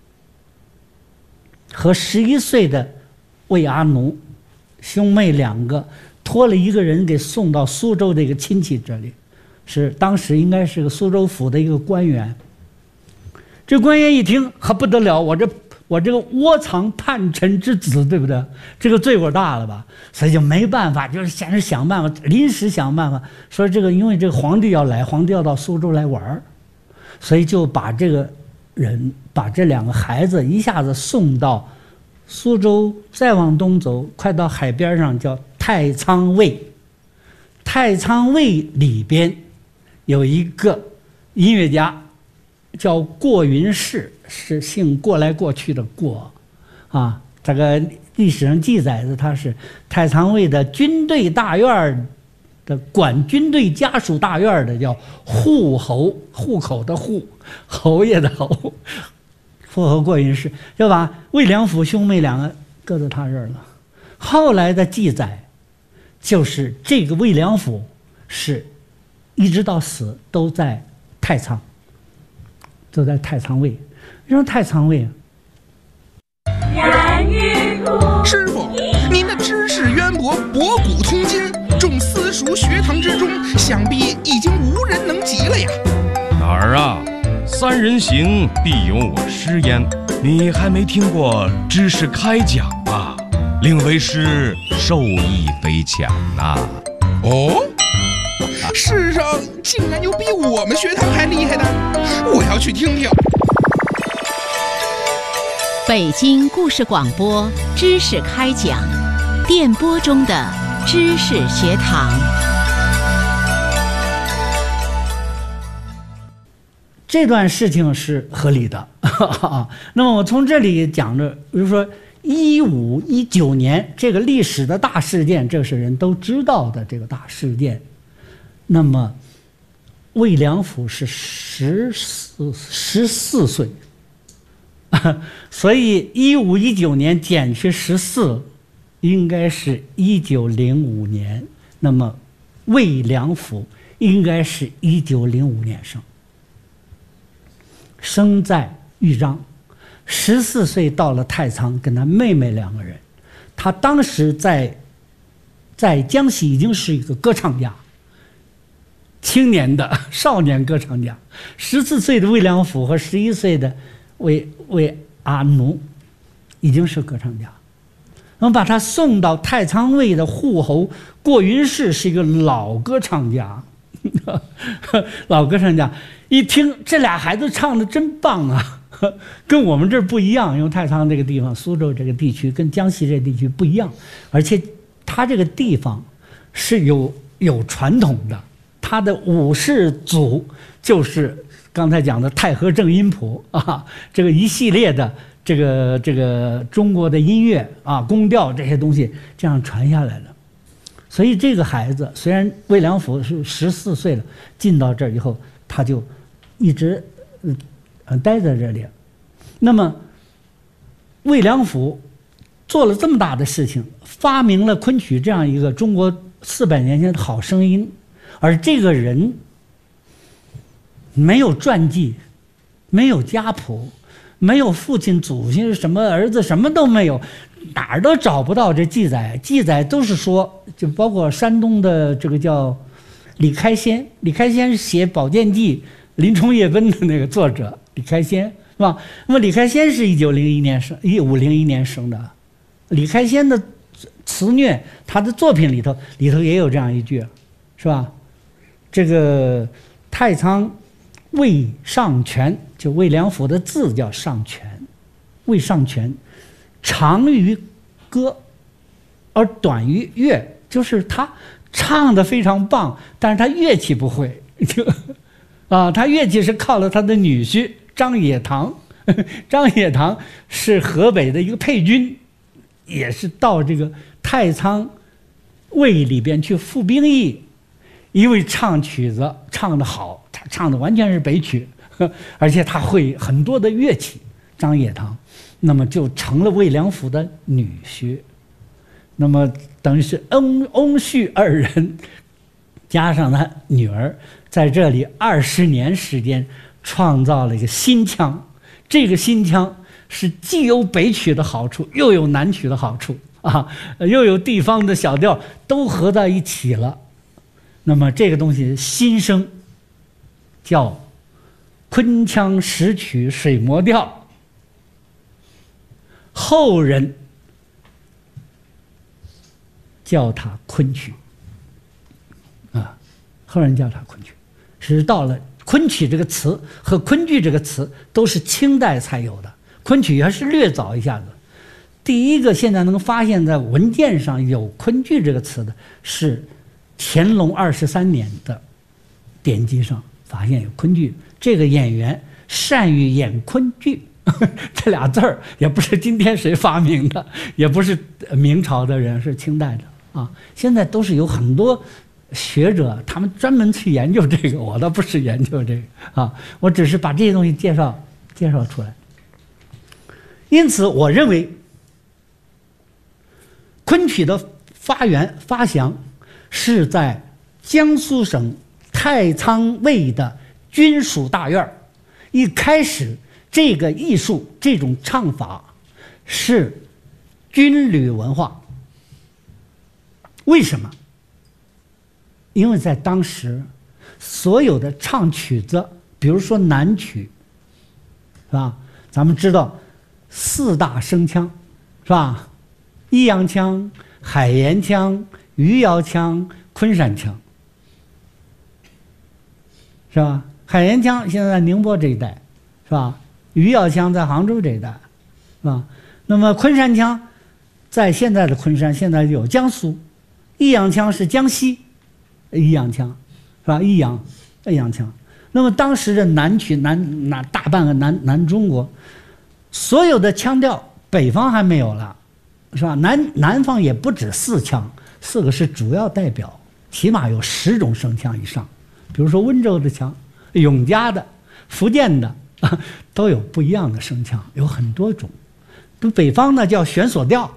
和11岁的魏阿奴兄妹2个托了一个人给送到苏州的一个亲戚这里，是当时应该是个苏州府的一个官员。这官员一听还不得了，我这个窝藏叛臣之子，对不对？这个罪过大了吧？所以就没办法，就是先是想办法，临时想办法，说这个因为这个皇帝要来，皇帝要到苏州来玩，所以就把这个人把这2个孩子一下子送到苏州，再往东走，快到海边上叫太仓卫。太仓卫里边有一个音乐家叫过云士，是姓过来过去的过啊。这个历史上记载的，他是太仓卫的军队大院的管军队家属大院的叫户侯，户口的户，侯爷的侯，户侯过云士，就把魏良辅兄妹2个搁到他这儿了。后来的记载就是这个魏良辅是一直到死都在太仓，都在太仓卫。为什么太仓卫啊？ 师傅，您的知识渊博，博古通今，众私塾学堂之中，想必已经无人能及了呀。 哪儿啊？3人行，必有我师焉。你还没听过知识开讲吧？令为师受益匪浅呐。 哦，世上竟然有比我们学堂还厉害的，我要去听听。 北京故事广播知识开讲，电波中的知识学堂。 这段事情是合理的。那么我从这里讲着，比如说15、19年这个历史的大事件，这是人都知道的这个大事件。那么魏良辅是14岁，所以15、19年减去14，应该是1905年。那么魏良辅应该是1905年生在豫章，14岁到了太仓，跟他妹妹2个人。他当时在江西已经是一个歌唱家，青年的少年歌唱家。14岁的魏良辅和11岁的魏阿奴已经是歌唱家。我们把他送到太仓卫的户侯过云士，是一个老歌唱家。老歌唱家一听这俩孩子唱的真棒啊，跟我们这儿不一样，因为太仓这个地方，苏州这个地区跟江西这个地区不一样，而且他这个地方是有传统的，他的武士祖就是刚才讲的太和正音谱啊，这个一系列的这个中国的音乐啊，宫调这些东西这样传下来的。所以这个孩子虽然魏良辅是14岁了，进到这儿以后，他就一直待在这里。那么魏良辅做了这么大的事情，发明了昆曲这样一个中国400年前的好声音而这个人没有传记，没有家谱，没有父亲、祖亲什么儿子，什么都没有，哪儿都找不到这记载。记载都是说，就包括山东的这个叫李开先，李开先是写《宝剑记》《林冲夜奔》的那个作者，李开先是吧？那么李开先是1501年生的。李开先的词虐，他的作品里头也有这样一句，是吧？这个太仓魏尚权，就魏良辅的字叫尚权，魏尚权，长于歌，而短于乐，就是他唱得非常棒，但是他乐器不会，他乐器是靠了他的女婿张野堂，张野堂是河北的一个配军，也是到这个太仓卫里边去服兵役，因为唱曲子唱得好，他唱的完全是北曲，而且他会很多的乐器，张野堂，那么就成了魏良辅的女婿，那么等于是翁婿二人加上他女儿，在这里20年时间创造了一个新腔。这个新腔是既有北曲的好处，又有南曲的好处啊，又有地方的小调，都合在一起了。那么这个东西新生叫昆腔十曲水磨调，后人叫它昆曲啊，后人叫它昆曲，是到了昆曲这个词和昆剧这个词都是清代才有的，昆曲还是略早一下子。第一个现在能发现在文件上有昆剧这个词的是乾隆23年的典籍上发现有昆剧，这个演员善于演昆剧，这俩字儿也不是今天谁发明的，也不是明朝的人，是清代的啊。现在都是有很多学者，他们专门去研究这个，我倒不是研究这个啊，我只是把这些东西介绍出来。因此，我认为昆曲的发祥是在江苏省太仓卫的军属大院。一开始，这个艺术这种唱法是军旅文化。为什么？因为在当时，所有的唱曲子，比如说南曲，是吧？咱们知道4大声腔，是吧？弋阳腔、海盐腔、余姚腔、昆山腔，是吧？海盐腔现在在宁波这一带，是吧？余姚腔在杭州这一带，是吧？那么昆山腔在现在的昆山，现在有江苏；弋阳腔是江西。弋阳腔，是吧？弋阳腔。那么当时的南曲大半个南中国，所有的腔调，北方还没有了，是吧？南方也不止4腔，4个是主要代表，起码有10种声腔以上。比如说温州的腔、永嘉的、福建的，都有不一样的声腔，有很多种。北方呢叫悬索调，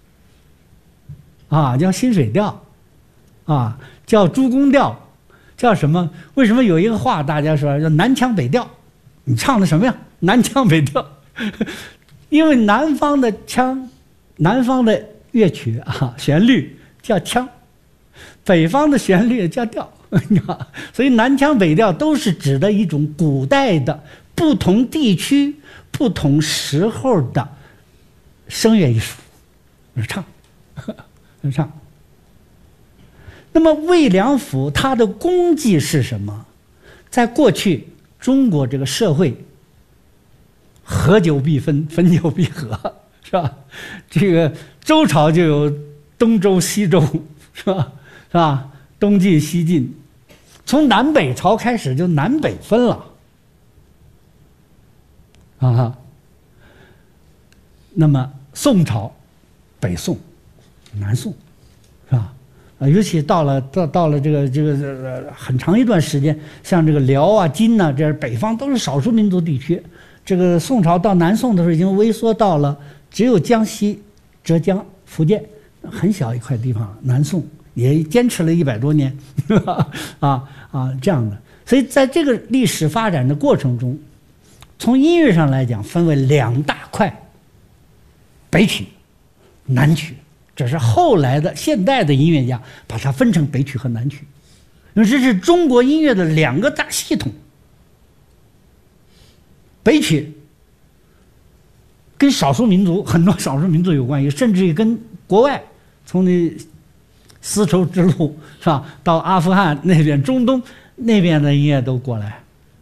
叫新水调，叫诸公调，叫什么？为什么有一个话大家说叫南腔北调？你唱的什么呀？南腔北调，因为南方的腔、南方的乐曲旋律叫腔，北方的旋律叫调，所以南腔北调都是指的一种古代的不同地区、不同时候的声乐艺术，唱。那么魏良辅他的功绩是什么？在过去中国这个社会，合久必分，分久必合，是吧？这个周朝就有东周、西周，是吧？东晋、西晋，从南北朝开始就南北分了，那么宋朝，北宋、南宋，是吧？尤其到了这个很长一段时间，像这个辽啊、金啊，这北方都是少数民族地区。这个宋朝到南宋的时候，已经萎缩到了只有江西、浙江、福建很小一块地方了。南宋也坚持了100多年这样的。所以在这个历史发展的过程中，从音乐上来讲分为2大块，北曲、南曲。这是后来的现代的音乐家把它分成北曲和南曲，因为这是中国音乐的2个大系统。北曲跟少数民族很多少数民族有关系，甚至于跟国外从那丝绸之路是吧，到阿富汗那边、中东那边的音乐都过来，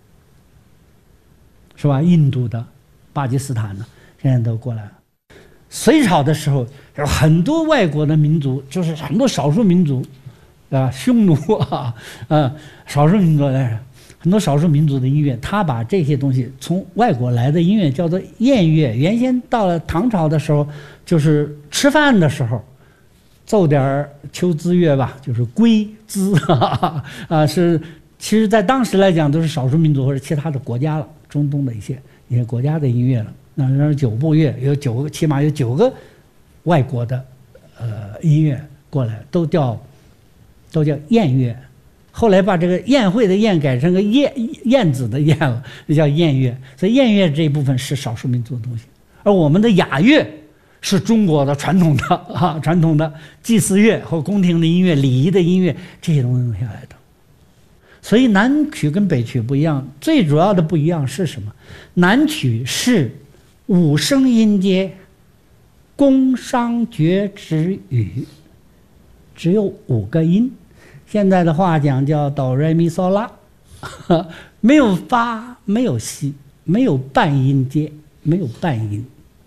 是吧？印度的、巴基斯坦的现在都过来了。隋朝的时候，有很多外国的民族，就是很多少数民族，匈奴少数民族很多少数民族的音乐，他把这些东西从外国来的音乐叫做宴乐。原先到了唐朝的时候，就是吃饭的时候，奏点秋兹乐吧，就是龟兹是，其实在当时来讲都是少数民族或者其他的国家了，中东的一些国家的音乐了。那是9部乐，有9个，起码有9个外国的音乐过来，都叫宴乐。后来把这个宴会的宴改成个燕子的燕了，就叫宴乐。所以宴乐这一部分是少数民族的东西，而我们的雅乐是中国的传统的祭祀乐和宫廷的音乐、礼仪的音乐这些东西弄下来的。所以南曲跟北曲不一样，最主要的不一样是什么？南曲是5声音阶，宫商角徵羽，只有5个音。现在的话讲叫哆来咪嗦拉，没有发，没有西，没有半音阶，没有半音。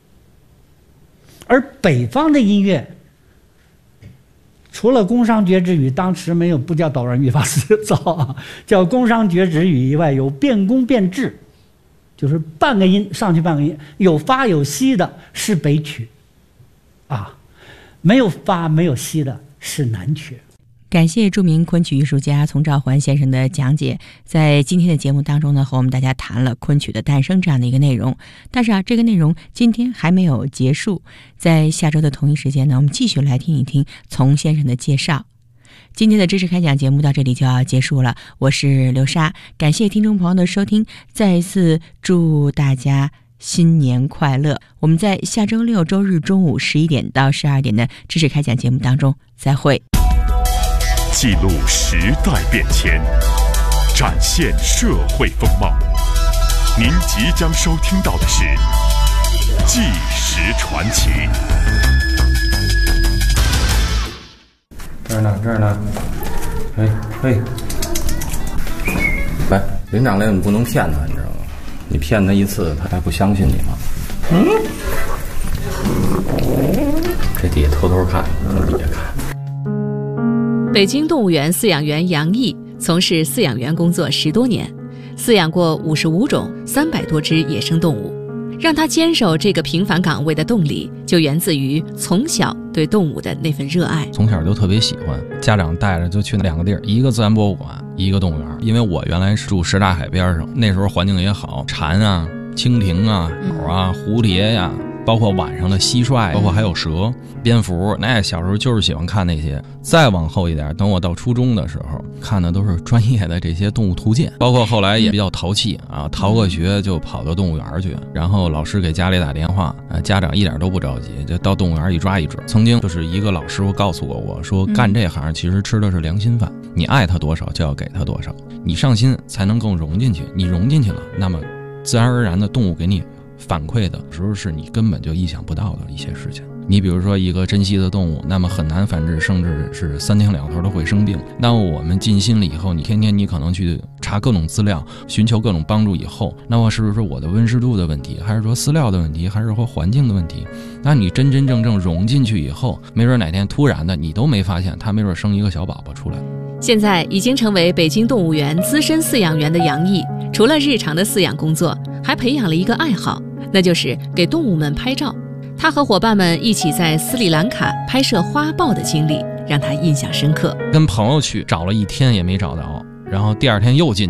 而北方的音乐，除了宫商角徵羽，当时没有，不叫哆来咪发嗦造，叫宫商角徵羽以外，有变宫变质。就是半个音上去半个音，有发有西的是北曲，没有发没有西的是南曲。 感谢著名昆曲艺术家丛兆环先生的讲解。在今天的节目当中呢，和我们大家谈了昆曲的诞生这样的一个内容。但是这个内容今天还没有结束，在下周的同一时间呢，我们继续来听一听丛先生的介绍。今天的知识开讲节目到这里就要结束了，我是刘莎，感谢听众朋友的收听，再一次祝大家新年快乐。我们在下周6周日中午11点到12点的知识开讲节目当中再会。 记录时代变迁，展现社会风貌。您即将收听到的是《纪实传奇》。 这儿呢，嘿，来，领长来，你不能骗他，你知道吗？你骗他一次，他还不相信你吗？这底下偷偷看，从底下看。 北京动物园饲养员杨毅从事饲养员工作10多年，饲养过55种300多只野生动物。让他坚守这个平凡岗位的动力，就源自于从小对动物的那份热爱。 从小就特别喜欢，家长带着就去2个地儿，一个自然博物馆，一个动物园。因为我原来是住什刹海边上，那时候环境也好，蝉啊、蜻蜓啊、鸟啊、蝴蝶呀，包括晚上的蟋蟀，包括还有蛇、蝙蝠，那小时候就是喜欢看那些。再往后一点，等我到初中的时候，看的都是专业的这些动物图鉴，包括后来也比较淘气啊，逃个学就跑到动物园去，然后老师给家里打电话，家长一点都不着急，就到动物园一抓一准。曾经就是一个老师傅告诉过我说，干这行其实吃的是良心饭，你爱他多少就要给他多少，你上心才能更融进去，你融进去了，那么自然而然的动物给你反馈的时候是你根本就意想不到的一些事情。你比如说一个珍稀的动物，那么很难繁殖，甚至是3天2头都会生病。那么我们尽心了以后，你天天你可能去查各种资料，寻求各种帮助以后，那么是不是我的温湿度的问题，还是说饲料的问题，还是说环境的问题？那你真真正正融进去以后，没准哪天突然的你都没发现，它没准生一个小宝宝出来。 现在已经成为北京动物园资深饲养员的杨毅，除了日常的饲养工作，还培养了一个爱好，那就是给动物们拍照。他和伙伴们一起在斯里兰卡拍摄花豹的经历让他印象深刻。 跟朋友去找了1天也没找到，然后第2天又进去了，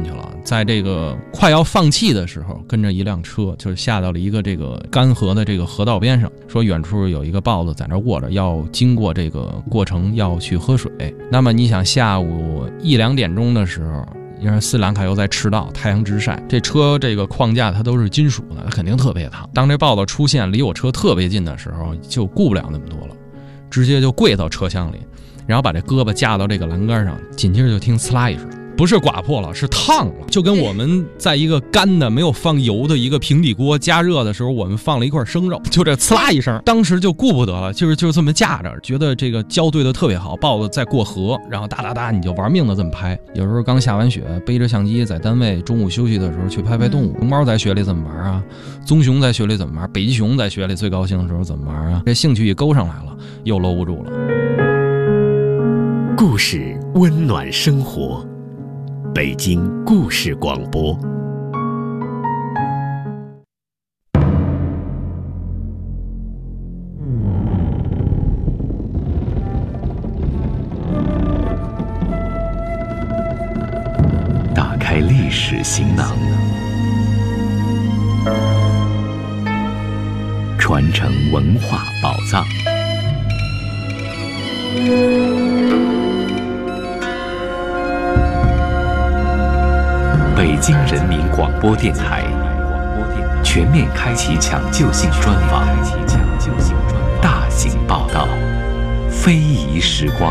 在这个快要放弃的时候，跟着一辆车就是下到了一个这个干涸的这个河道边上，说远处有一个豹子在那卧着，要经过这个过程要去喝水。那么你想下午1、2点钟的时候，因为斯里兰卡又在赤道，太阳直晒，这车这个框架它都是金属的，它肯定特别烫。当这豹子出现离我车特别近的时候，就顾不了那么多了，直接就跪到车厢里，然后把这胳膊架到这个栏杆上，紧接着就听呲啦一声，不是刮破了，是烫了，就跟我们在一个干的没有放油的一个平底锅加热的时候，我们放了一块生肉，就这呲啦一声，当时就顾不得了，就这么架着，觉得这个胶对的特别好，豹子在过河，然后哒哒哒你就玩命的这么拍。有时候刚下完雪，背着相机在单位中午休息的时候去拍拍动物。熊猫在雪里怎么玩啊？棕熊在雪里怎么玩？北极熊在雪里最高兴的时候怎么玩啊？这兴趣一勾上来了，又搂不住了。 故事温暖生活，北京故事广播。打开历史行囊，传承文化宝藏。北京人民广播电台全面开启抢救性专访，大型报道，非遗时光。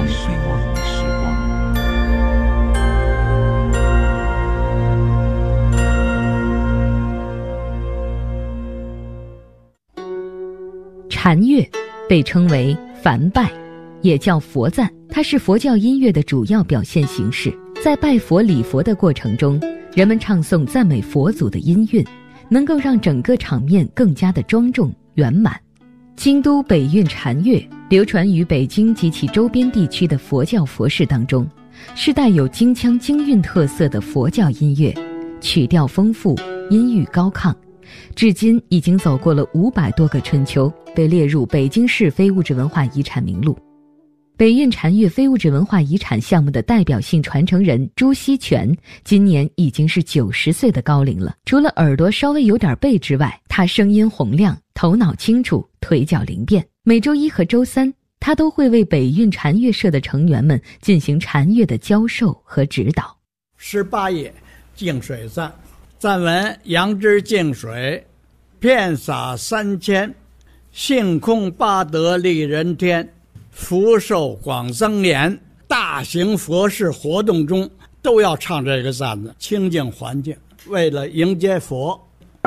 禅乐被称为梵拜，也叫佛赞，它是佛教音乐的主要表现形式。在拜佛礼佛的过程中，人们唱诵赞美佛祖的音韵，能够让整个场面更加的庄重圆满。京都北韵禅乐流传于北京及其周边地区的佛教佛事当中，是带有京腔京韵特色的佛教音乐，曲调丰富，音域高亢，至今已经走过了500多个春秋，被列入北京市非物质文化遗产名录。北韵禅乐非物质文化遗产项目的代表性传承人朱锡全今年已经是90岁的高龄了。除了耳朵稍微有点背之外，他声音洪亮，头脑清楚，腿脚灵便。每周1和周3，他都会为北韵禅乐社的成员们进行禅乐的教授和指导。 18页净水赞，赞文：杨枝净水，遍洒3000，性空八德利人天，福寿广增延。大型佛事活动中都要唱这个赞子，清净环境，为了迎接佛。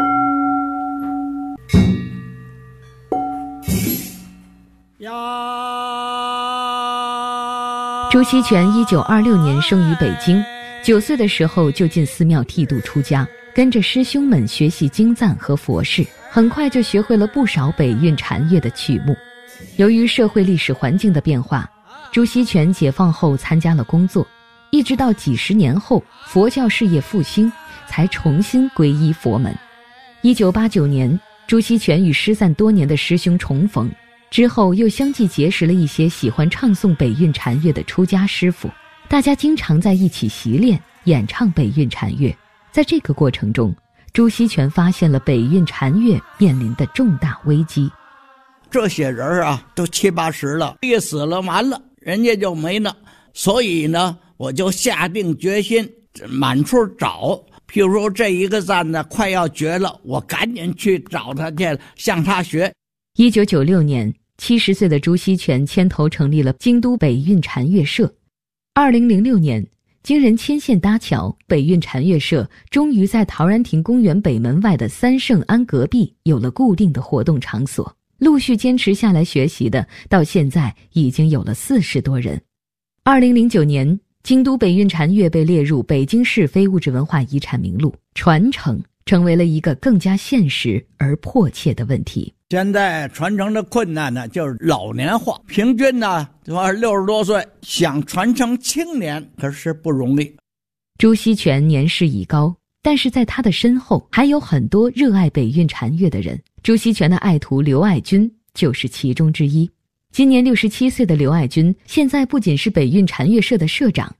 朱锡全1926年生于北京，9岁的时候就进寺庙剃度出家，跟着师兄们学习经赞和佛事，很快就学会了不少北韵禅乐的曲目。由于社会历史环境的变化，朱锡全解放后参加了工作，一直到几十年后佛教事业复兴，才重新皈依佛门。1989年，朱锡全与失散多年的师兄重逢，之后又相继结识了一些喜欢唱诵北韵禅乐的出家师傅，大家经常在一起习练演唱北韵禅乐。在这个过程中，朱锡全发现了北韵禅乐面临的重大危机。 这些人啊，都70、80了，一死了完了，人家就没了。所以呢，我就下定决心满处找。譬如说这一个赞呢快要绝了，我赶紧去找他去，向他学。 1996年，70岁的朱锡全牵头成立了京都北韵禅乐社。2006年，经人牵线搭桥，北韵禅乐社终于在陶然亭公园北门外的三圣庵隔壁有了固定的活动场所。陆续坚持下来学习的，到现在已经有了40多人。2009年，京都北韵禅乐被列入北京市非物质文化遗产名录，传承成为了一个更加现实而迫切的问题。 现在传承的困难呢，就是老年化，平均呢60多岁，想传承青年可是不容易。 朱锡全年事已高，但是在他的身后还有很多热爱北韵禅乐的人。朱锡全的爱徒刘爱军就是其中之一。今年67岁的刘爱军，现在不仅是北韵禅乐社的社长，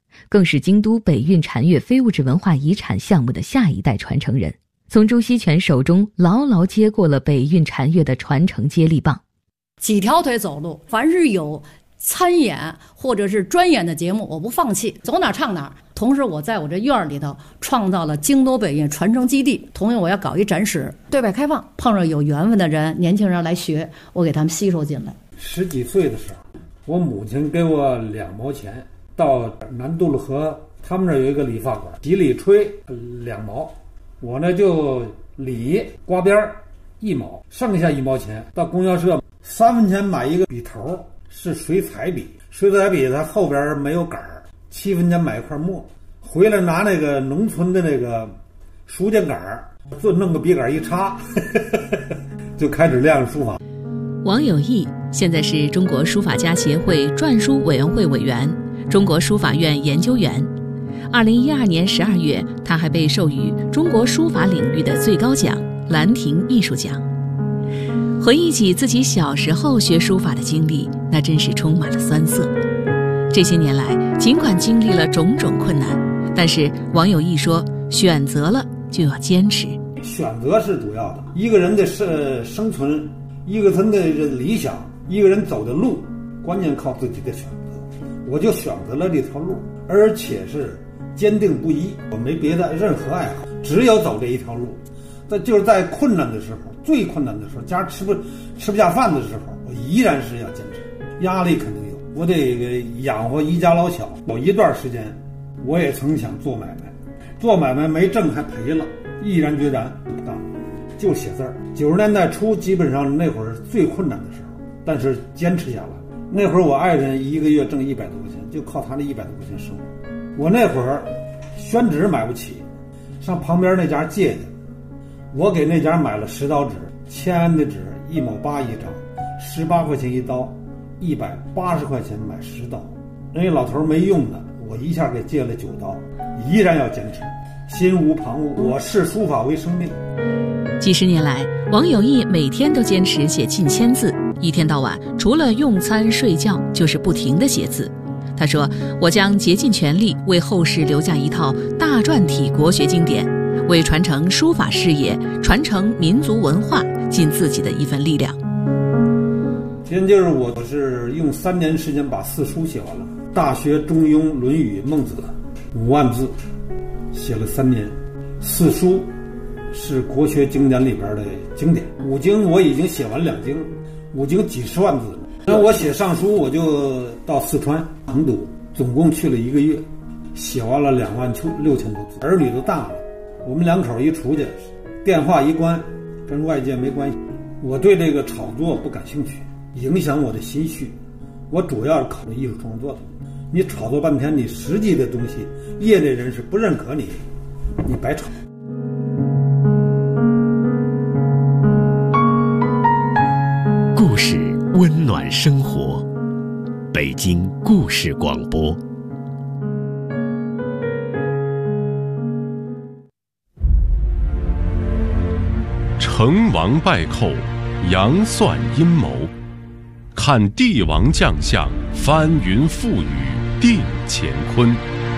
更是京都北运禅乐非物质文化遗产项目的下一代传承人，从朱锡全手中牢牢接过了北运禅乐的传承接力棒。 几条腿走路，凡是有参演或者是专演的节目，我不放弃，走哪唱哪。同时我在我这院里头创造了京都北运传承基地，同样我要搞一展示，对外开放，碰上有缘分的人年轻人来学，我给他们吸收进来。 10几岁的时候，我母亲给我2毛钱，到南渡路河他们那有一个理发馆，洗理吹2毛，我呢就理刮边1毛，剩下1毛钱到供销社3分钱买一个笔头，是水彩笔，水彩笔它后边没有杆儿，7分钱买一块墨，回来拿那个农村的那个书架杆儿，就弄个笔杆一插就开始练书法。 王有义现在是中国书法家协会篆书委员会委员、中国书法院研究员。2012年12月，他还被授予中国书法领域的最高奖兰亭艺术奖。回忆起自己小时候学书法的经历，那真是充满了酸涩。这些年来，尽管经历了种种困难，但是王有义说，选择了就要坚持。 选择是主要的，一个人的生存，一个人的理想，一个人走的路，关键靠自己的选择。我就选择了这条路，而且是坚定不移，我没别的任何爱好，只有走这一条路。就是在困难的时候，最困难的时候，家吃不下饭的时候，我依然是要坚持。压力肯定有，我得养活一家老小。有一段时间，我也曾想做买卖，做买卖没挣还赔了，毅然决然不干，就写字儿。90年代初，基本上那会儿是最困难的时候，但是坚持下来。那会儿我爱人一个月挣100多块钱，就靠他那100多块钱生活。我那会儿宣纸买不起，上旁边那家借去。我给那家买了10刀纸，签安的纸1毛8一张，18块钱一刀，180块钱买10刀。人家老头没用的，我一下给借了9刀，依然要坚持，心无旁骛。我视书法为生命。 几十年来，王有义每天都坚持写近1000字，一天到晚除了用餐睡觉，就是不停地写字。他说：“我将竭尽全力为后世留下一套大篆体国学经典。”为传承书法事业、传承民族文化尽自己的一份力量。 今天就是我是用3年时间把4书写完了，《大学》《中庸》《论语》《孟子》5万字，写了3年。4书是国学经典里边的经典，5经我已经写完2经，5经几十万字。那我写上书，我就到四川成都，总共去了1个月，写完了26000多字。儿女都大了。我们2口一出去，电话一关，跟外界没关系。我对这个炒作不感兴趣，影响我的心绪。我主要是考虑艺术创作的。你炒作半天，你实际的东西，业内人士不认可你，你白炒。 故事温暖生活，北京故事广播。 成王败寇，杨算阴谋，看帝王将相，翻云覆雨，定乾坤。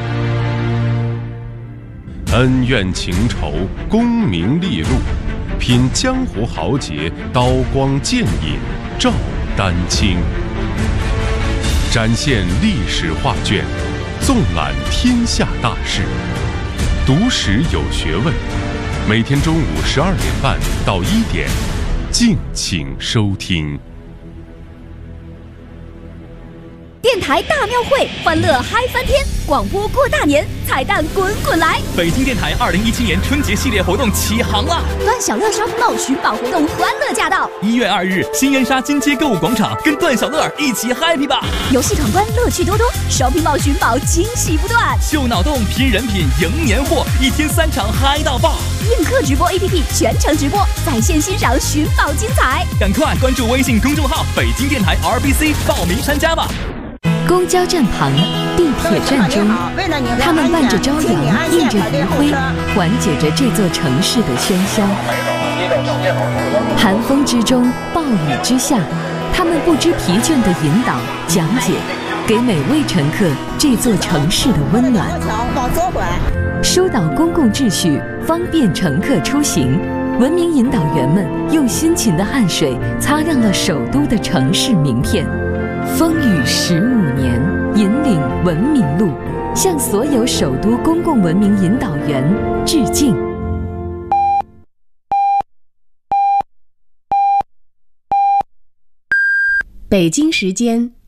恩怨情仇，功名利禄，品江湖豪杰，刀光剑影，照丹青。展现历史画卷，纵览天下大事，读史有学问。每天中午12点半到1点，敬请收听。 电台大庙会，欢乐嗨翻天！广播过大年，彩蛋滚滚来！ 北京电台2017年春节系列活动起航了！ 段小乐烧瓶帽寻宝活动欢乐驾到！1 月2日，新源沙金街购物广场，跟段小乐一起 happy 吧！ 游戏闯关乐趣多多，烧瓶帽寻宝惊喜不断， 秀脑洞拼人品赢年货，1天3场嗨到爆！ 映客直播 APP 全程直播，在线欣赏寻宝精彩！ 赶快关注微信公众号北京电台 RBC 报名参加吧！ 公交站旁，地铁站中，他们伴着朝阳，映着余晖，缓解着这座城市的喧嚣。寒风之中，暴雨之下，他们不知疲倦地引导、讲解， 给每位乘客这座城市的温暖。 往左拐。 疏导公共秩序，方便乘客出行。文明引导员们用辛勤的汗水擦亮了首都的城市名片。风雨15年，引领文明路，向所有首都公共文明引导员致敬。 北京时间